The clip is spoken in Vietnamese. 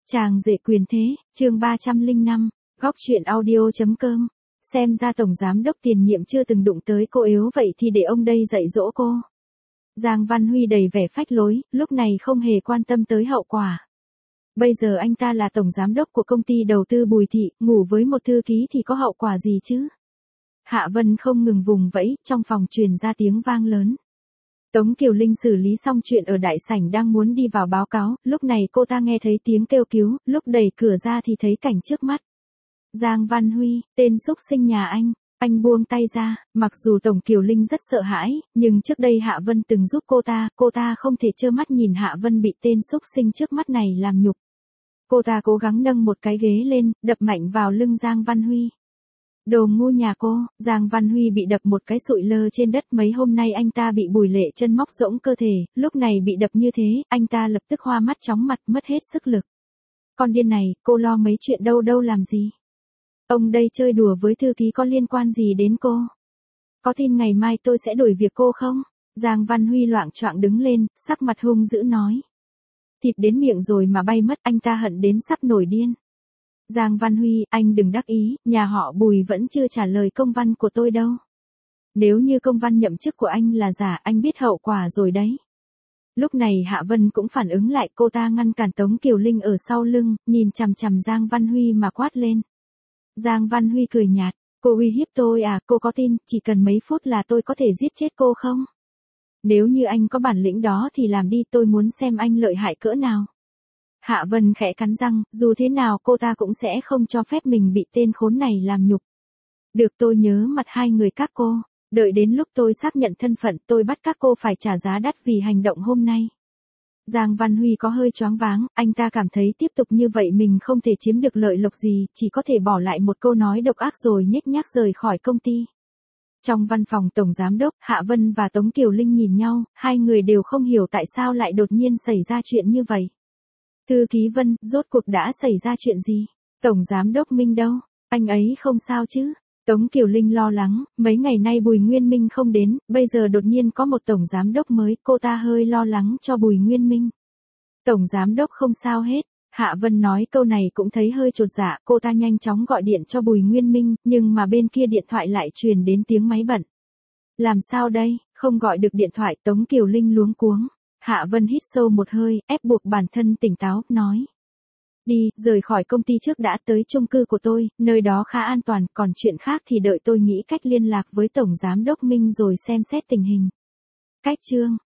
Chàng rể quyền thế, chương 305, góc truyện audio.com. Xem ra tổng giám đốc tiền nhiệm chưa từng đụng tới cô yếu vậy thì để ông đây dạy dỗ cô. Giang Văn Huy đầy vẻ phách lối, lúc này không hề quan tâm tới hậu quả. Bây giờ anh ta là tổng giám đốc của công ty đầu tư Bùi Thị, ngủ với một thư ký thì có hậu quả gì chứ? Hạ Vân không ngừng vùng vẫy, trong phòng truyền ra tiếng vang lớn. Tống Kiều Linh xử lý xong chuyện ở đại sảnh đang muốn đi vào báo cáo, lúc này cô ta nghe thấy tiếng kêu cứu, lúc đẩy cửa ra thì thấy cảnh trước mắt. Giang Văn Huy, tên xúc sinh nhà anh buông tay ra, mặc dù Tống Kiều Linh rất sợ hãi, nhưng trước đây Hạ Vân từng giúp cô ta không thể trơ mắt nhìn Hạ Vân bị tên xúc sinh trước mắt này làm nhục. Cô ta cố gắng nâng một cái ghế lên, đập mạnh vào lưng Giang Văn Huy. Đồ ngu nhà cô, Giang Văn Huy bị đập một cái sụi lơ trên đất, mấy hôm nay anh ta bị Bùi Lệ Chân móc rỗng cơ thể, lúc này bị đập như thế, anh ta lập tức hoa mắt chóng mặt, mất hết sức lực. Con điên này, cô lo mấy chuyện đâu làm gì? Ông đây chơi đùa với thư ký có liên quan gì đến cô? Có tin ngày mai tôi sẽ đuổi việc cô không? Giang Văn Huy loạng choạng đứng lên, sắc mặt hung dữ nói. Thịt đến miệng rồi mà bay mất, anh ta hận đến sắp nổi điên. Giang Văn Huy, anh đừng đắc ý, nhà họ Bùi vẫn chưa trả lời công văn của tôi đâu. Nếu như công văn nhậm chức của anh là giả, anh biết hậu quả rồi đấy. Lúc này Hạ Vân cũng phản ứng lại, cô ta ngăn cản Tống Kiều Linh ở sau lưng, nhìn chằm chằm Giang Văn Huy mà quát lên. Giang Văn Huy cười nhạt, cô uy hiếp tôi à, cô có tin, chỉ cần mấy phút là tôi có thể giết chết cô không? Nếu như anh có bản lĩnh đó thì làm đi, tôi muốn xem anh lợi hại cỡ nào. Hạ Vân khẽ cắn răng, dù thế nào cô ta cũng sẽ không cho phép mình bị tên khốn này làm nhục. Được, tôi nhớ mặt hai người các cô, đợi đến lúc tôi xác nhận thân phận tôi bắt các cô phải trả giá đắt vì hành động hôm nay. Giang Văn Huy có hơi choáng váng, anh ta cảm thấy tiếp tục như vậy mình không thể chiếm được lợi lộc gì, chỉ có thể bỏ lại một câu nói độc ác rồi nhếch nhác rời khỏi công ty. Trong văn phòng tổng giám đốc, Hạ Vân và Tống Kiều Linh nhìn nhau, hai người đều không hiểu tại sao lại đột nhiên xảy ra chuyện như vậy. Thư ký Vân, rốt cuộc đã xảy ra chuyện gì? Tổng giám đốc Minh đâu? Anh ấy không sao chứ? Tống Kiều Linh lo lắng, mấy ngày nay Bùi Nguyên Minh không đến, bây giờ đột nhiên có một tổng giám đốc mới, cô ta hơi lo lắng cho Bùi Nguyên Minh. Tổng giám đốc không sao hết. Hạ Vân nói câu này cũng thấy hơi chột dạ, cô ta nhanh chóng gọi điện cho Bùi Nguyên Minh, nhưng mà bên kia điện thoại lại truyền đến tiếng máy bận. Làm sao đây, không gọi được điện thoại, Tống Kiều Linh luống cuống. Hạ Vân hít sâu một hơi, ép buộc bản thân tỉnh táo, nói. Đi, rời khỏi công ty trước đã, tới chung cư của tôi, nơi đó khá an toàn, còn chuyện khác thì đợi tôi nghĩ cách liên lạc với Tổng Giám đốc Minh rồi xem xét tình hình. Cách chương.